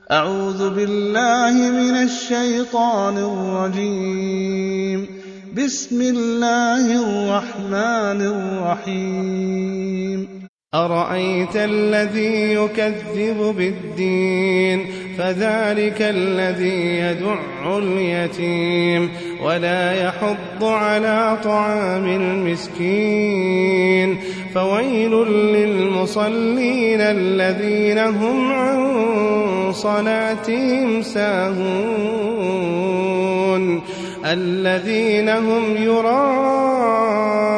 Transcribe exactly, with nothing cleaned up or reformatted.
أعوذ بالله من الشيطان الرجيم. بسم الله الرحمن الرحيم. أرأيت الذي يكذب بالدين فذلك الذي يدع اليتيم ولا يحض على طعام المسكين فويل للمصلين الذين هم عن صلاتهم ساهون الذين هم يراءون